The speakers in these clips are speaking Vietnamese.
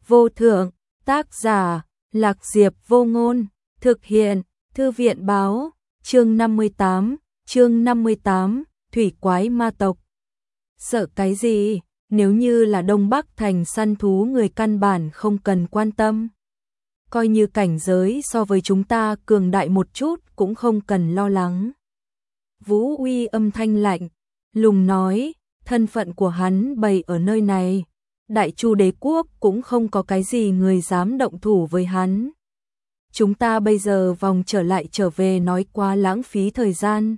vô thượng, tác giả, Lạc Diệp Vô Ngôn, thực hiện, Thư viện báo, chương 58, Thủy Quái Ma Tộc. Sợ cái gì, nếu như là Đông Bắc thành săn thú người căn bản không cần quan tâm. Coi như cảnh giới so với chúng ta cường đại một chút cũng không cần lo lắng. Vũ Uy âm thanh lạnh, lùng nói, thân phận của hắn bày ở nơi này. Đại Chu đế quốc cũng không có cái gì người dám động thủ với hắn. Chúng ta bây giờ vòng trở về nói quá lãng phí thời gian.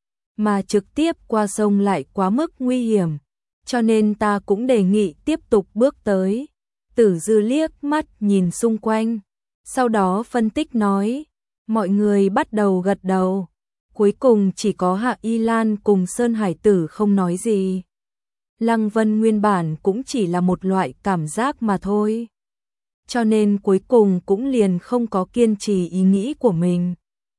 Mà trực tiếp qua sông lại quá mức nguy hiểm. Cho nên ta cũng đề nghị tiếp tục bước tới. Tử Dư liếc mắt nhìn xung quanh. Sau đó phân tích nói. Mọi người bắt đầu gật đầu. Cuối cùng chỉ có Hạ Y Lan cùng Sơn Hải Tử không nói gì. Lăng Vân nguyên bản cũng chỉ là một loại cảm giác mà thôi. Cho nên cuối cùng cũng liền không có kiên trì ý nghĩ của mình.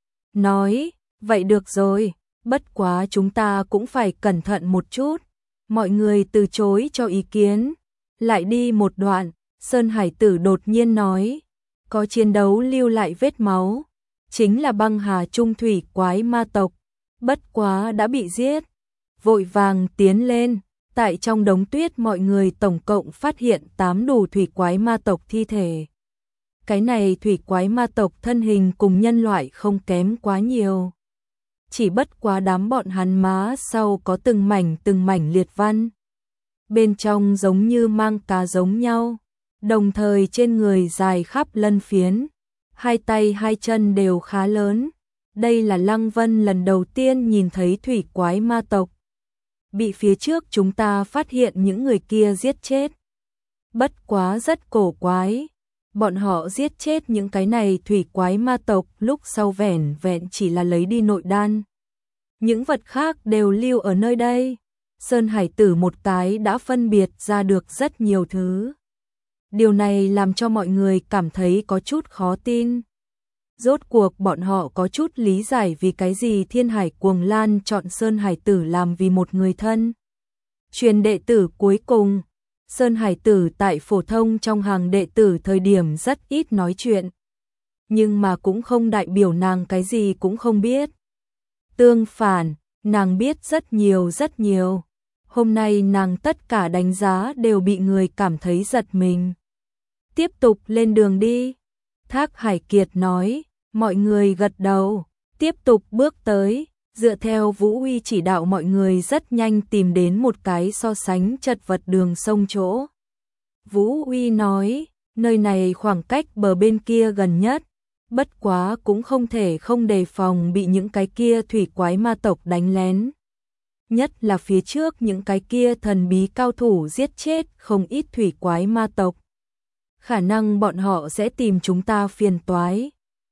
Nói, vậy được rồi, bất quá chúng ta cũng phải cẩn thận một chút. Mọi người từ chối cho ý kiến. Lại đi một đoạn, Sơn Hải Tử đột nhiên nói, có chiến đấu lưu lại vết máu. Chính là băng hà trung thủy quái ma tộc. Bất quá đã bị giết. Vội vàng tiến lên. Tại trong đống tuyết mọi người tổng cộng phát hiện 8 đủ thủy quái ma tộc thi thể. Cái này thủy quái ma tộc thân hình cùng nhân loại không kém quá nhiều. Chỉ bất quá đám bọn hắn má sau có từng mảnh liệt văn. Bên trong giống như mang cá giống nhau. Đồng thời trên người dài khắp lân phiến. Hai tay hai chân đều khá lớn. Đây là Lăng Vân lần đầu tiên nhìn thấy thủy quái ma tộc. Bị phía trước chúng ta phát hiện những người kia giết chết. Bất quá rất cổ quái. Bọn họ giết chết những cái này thủy quái ma tộc lúc sau vẻn vẹn chỉ là lấy đi nội đan. Những vật khác đều lưu ở nơi đây. Sơn Hải Tử một cái đã phân biệt ra được rất nhiều thứ. Điều này làm cho mọi người cảm thấy có chút khó tin. Rốt cuộc bọn họ có chút lý giải vì cái gì Thiên Hải Cuồng Lan chọn Sơn Hải Tử làm vì một người thân. Truyền đệ tử cuối cùng, Sơn Hải Tử tại phổ thông trong hàng đệ tử thời điểm rất ít nói chuyện. Nhưng mà cũng không đại biểu nàng cái gì cũng không biết. Tương phản, nàng biết rất nhiều. Hôm nay nàng tất cả đánh giá đều bị người cảm thấy giật mình. Tiếp tục lên đường đi. Thác Hải Kiệt nói, mọi người gật đầu, tiếp tục bước tới, dựa theo Vũ Uy chỉ đạo mọi người rất nhanh tìm đến một cái so sánh chật vật đường sông chỗ. Vũ Uy nói, nơi này khoảng cách bờ bên kia gần nhất, bất quá cũng không thể không đề phòng bị những cái kia thủy quái ma tộc đánh lén. Nhất là phía trước những cái kia thần bí cao thủ giết chết không ít thủy quái ma tộc. Khả năng bọn họ sẽ tìm chúng ta phiền toái.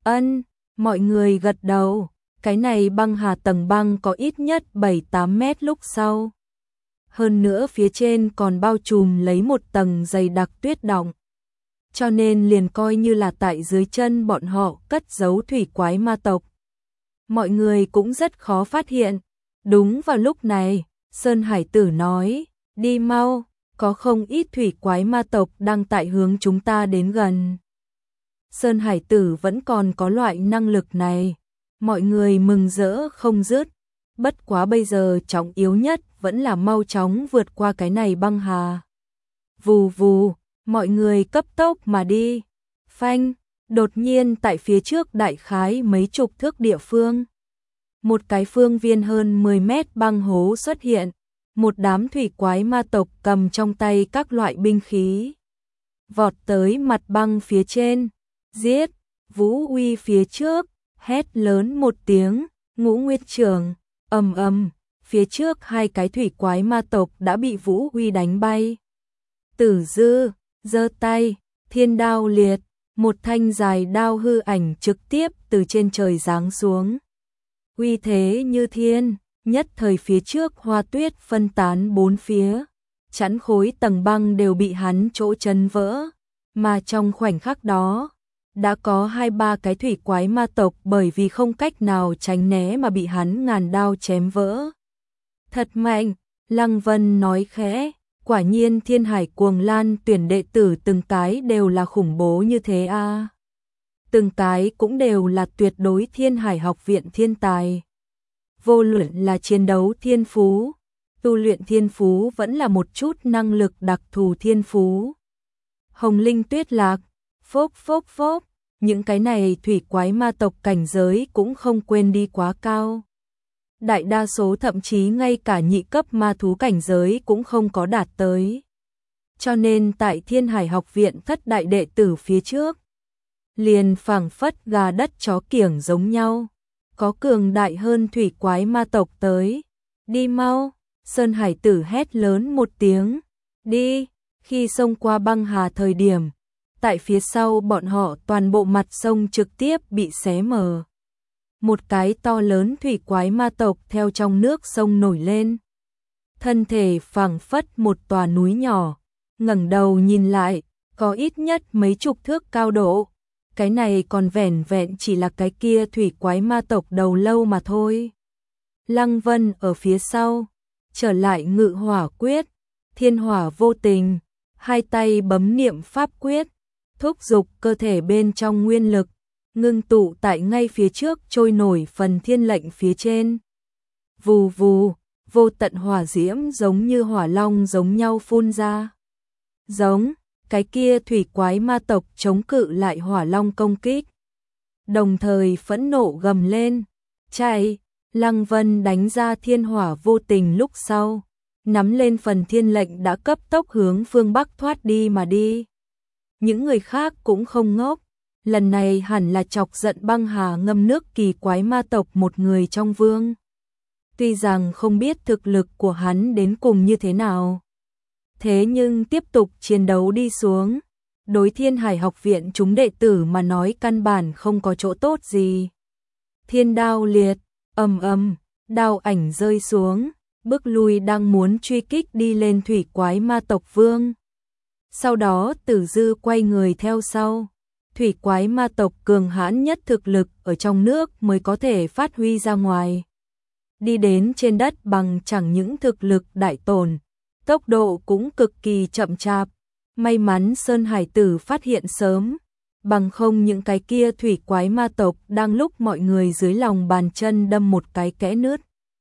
Mọi người gật đầu. Cái này băng hà tầng băng có ít nhất 7-8 mét lúc sau. Hơn nữa phía trên còn bao trùm lấy một tầng dày đặc tuyết đọng. Cho nên liền coi như là tại dưới chân bọn họ cất giấu thủy quái ma tộc. Mọi người cũng rất khó phát hiện. Đúng vào lúc này, Sơn Hải Tử nói, đi mau. Có không ít thủy quái ma tộc đang tại hướng chúng ta đến gần. Sơn Hải Tử vẫn còn có loại năng lực này. Mọi người mừng rỡ không dứt. Bất quá bây giờ trọng yếu nhất vẫn là mau chóng vượt qua cái này băng hà. Vù vù, mọi người cấp tốc mà đi. Phanh, đột nhiên tại phía trước đại khái mấy chục thước địa phương. Một cái phương viên hơn 10 mét băng hố xuất hiện. Một đám thủy quái ma tộc cầm trong tay các loại binh khí. Vọt tới mặt băng phía trên. Giết! Vũ Uy phía trước. Hét lớn một tiếng. Ngũ Nguyệt Trưởng. Ầm. Phía trước hai cái thủy quái ma tộc đã bị Vũ Uy đánh bay. Tử Dư. Giơ tay. Thiên đao liệt. Một thanh dài đao hư ảnh trực tiếp từ trên trời giáng xuống. Uy thế như thiên. Nhất thời phía trước hoa tuyết phân tán bốn phía, chắn khối tầng băng đều bị hắn chỗ chân vỡ, mà trong khoảnh khắc đó, đã có 2-3 cái thủy quái ma tộc bởi vì không cách nào tránh né mà bị hắn ngàn đao chém vỡ. Thật mạnh, Lăng Vân nói khẽ, Quả nhiên Thiên Hải Cuồng Lan tuyển đệ tử từng cái đều là khủng bố như thế a. Từng cái cũng đều là tuyệt đối Thiên Hải học viện thiên tài. Vô luận là chiến đấu thiên phú, tu luyện thiên phú vẫn là một chút năng lực đặc thù thiên phú. Hồng Linh Tuyết Lạc, phốc phốc phốc, những cái này thủy quái ma tộc cảnh giới cũng không quên đi quá cao. Đại đa số thậm chí ngay cả nhị cấp ma thú cảnh giới cũng không có đạt tới. Cho nên tại Thiên Hải học viện thất đại đệ tử phía trước, liền phảng phất gà đất chó kiểng giống nhau. Có cường đại hơn thủy quái ma tộc tới. Đi mau, Sơn Hải tử hét lớn một tiếng. Đi, khi xông qua băng hà thời điểm, tại phía sau bọn họ toàn bộ mặt sông trực tiếp bị xé mở. Một cái to lớn thủy quái ma tộc theo trong nước sông nổi lên. Thân thể phảng phất một tòa núi nhỏ, ngẩng đầu nhìn lại, có ít nhất mấy chục thước cao độ. Cái này còn vẻn vẹn chỉ là cái kia thủy quái ma tộc đầu lâu mà thôi. Lăng Vân ở phía sau, trở lại ngự hỏa quyết, thiên hỏa vô tình, hai tay bấm niệm pháp quyết, thúc giục cơ thể bên trong nguyên lực, ngưng tụ tại ngay phía trước trôi nổi phần thiên lệnh phía trên. Vù vù, vô tận hỏa diễm giống như hỏa long giống nhau phun ra. Giống, cái kia thủy quái ma tộc chống cự lại hỏa long công kích. Đồng thời phẫn nộ gầm lên, chạy, Lăng Vân đánh ra thiên hỏa vô tình lúc sau, nắm lên phần thiên lệnh đã cấp tốc hướng phương Bắc thoát đi mà đi. Những người khác cũng không ngốc, lần này hẳn là chọc giận băng hà ngâm nước kỳ quái ma tộc một người trong vương. Tuy rằng không biết thực lực của hắn đến cùng như thế nào, thế nhưng tiếp tục chiến đấu đi xuống, đối Thiên Hải học viện chúng đệ tử mà nói căn bản không có chỗ tốt gì. Thiên đao liệt, ầm ầm, đao ảnh rơi xuống, bước lui đang muốn truy kích đi lên thủy quái ma tộc vương. Sau đó Tử Dư quay người theo sau. Thủy quái ma tộc cường hãn nhất thực lực ở trong nước mới có thể phát huy ra ngoài. Đi đến trên đất bằng chẳng những thực lực đại tổn, tốc độ cũng cực kỳ chậm chạp. May mắn Sơn Hải tử phát hiện sớm, bằng không những cái kia thủy quái ma tộc đang lúc mọi người dưới lòng bàn chân đâm một cái kẽ nứt.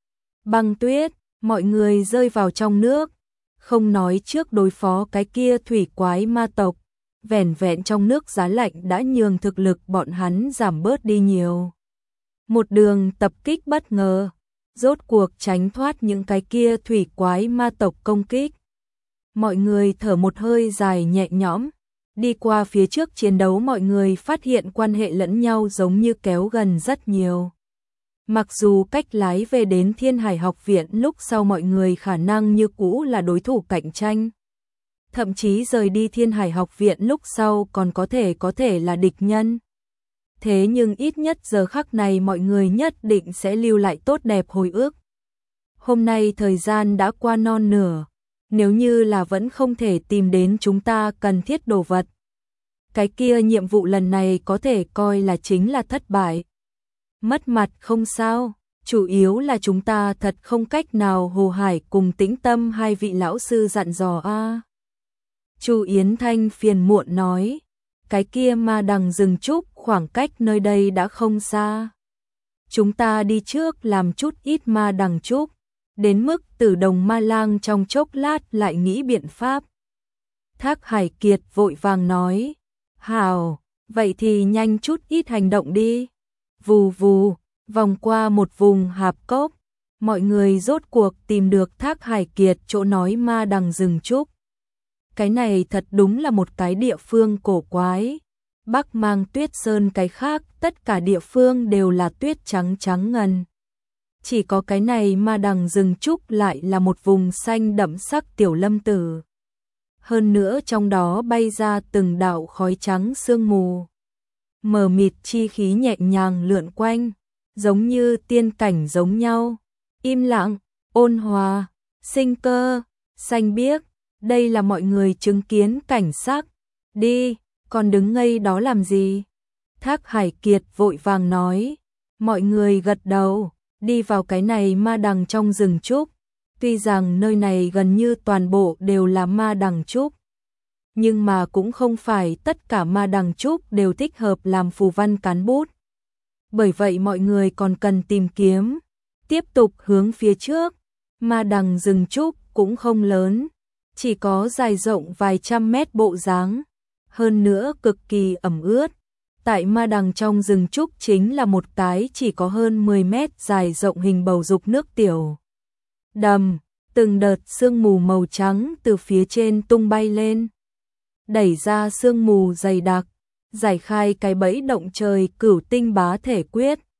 Băng tuyết, mọi người rơi vào trong nước, không nói trước đối phó cái kia thủy quái ma tộc, vẻn vẹn trong nước giá lạnh đã nhường thực lực bọn hắn giảm bớt đi nhiều. Một đường tập kích bất ngờ, rốt cuộc tránh thoát những cái kia thủy quái ma tộc công kích. Mọi người thở một hơi dài nhẹ nhõm, đi qua phía trước chiến đấu mọi người phát hiện quan hệ lẫn nhau giống như kéo gần rất nhiều. Mặc dù cách lái về đến Thiên Hải học viện lúc sau mọi người khả năng như cũ là đối thủ cạnh tranh. Thậm chí rời đi Thiên Hải học viện lúc sau còn có thể là địch nhân. Thế nhưng ít nhất giờ khắc này mọi người nhất định sẽ lưu lại tốt đẹp hồi ức. Hôm nay thời gian đã qua non nửa, nếu như là vẫn không thể tìm đến chúng ta cần thiết đồ vật, cái kia nhiệm vụ lần này có thể coi là chính là thất bại. Mất mặt không sao, chủ yếu là chúng ta thật không cách nào Hồ Hải cùng Tĩnh Tâm hai vị lão sư dặn dò a. Chu Yến Thanh phiền muộn nói, cái kia ma đằng rừng trúc khoảng cách nơi đây đã không xa. Chúng ta đi trước làm chút ít ma đằng trúc, đến mức Tử Đồng Ma Lang trong chốc lát lại nghĩ biện pháp. Thác Hải Kiệt vội vàng nói, hào, vậy thì nhanh chút ít hành động đi. Vù vù, vòng qua một vùng hạp cốc, mọi người rốt cuộc tìm được Thác Hải Kiệt chỗ nói ma đằng rừng trúc. Cái này thật đúng là một cái địa phương cổ quái. Bắc mang tuyết sơn cái khác, tất cả địa phương đều là tuyết trắng trắng ngần. Chỉ có cái này ma đằng rừng trúc lại là một vùng xanh đậm sắc tiểu lâm tử. Hơn nữa trong đó bay ra từng đạo khói trắng sương mù. Mờ mịt chi khí nhẹ nhàng lượn quanh, giống như tiên cảnh giống nhau. Im lặng, ôn hòa, sinh cơ, xanh biếc. Đây là mọi người chứng kiến cảnh sắc. Đi, còn đứng ngây đó làm gì? Thác Hải Kiệt vội vàng nói. Mọi người gật đầu, đi vào cái này ma đằng trong rừng trúc. Tuy rằng nơi này gần như toàn bộ đều là ma đằng trúc, nhưng mà cũng không phải tất cả ma đằng trúc đều thích hợp làm phù văn cán bút. Bởi vậy mọi người còn cần tìm kiếm, tiếp tục hướng phía trước. Ma đằng rừng trúc cũng không lớn, chỉ có dài rộng vài trăm mét bộ dáng, hơn nữa cực kỳ ẩm ướt. Tại ma đằng trong rừng trúc chính là một cái chỉ có hơn 10 mét dài rộng hình bầu dục nước tiểu đầm, từng đợt sương mù màu trắng từ phía trên tung bay lên, đẩy ra sương mù dày đặc, giải khai cái bẫy động trời Cửu Tinh Bá Thể Quyết.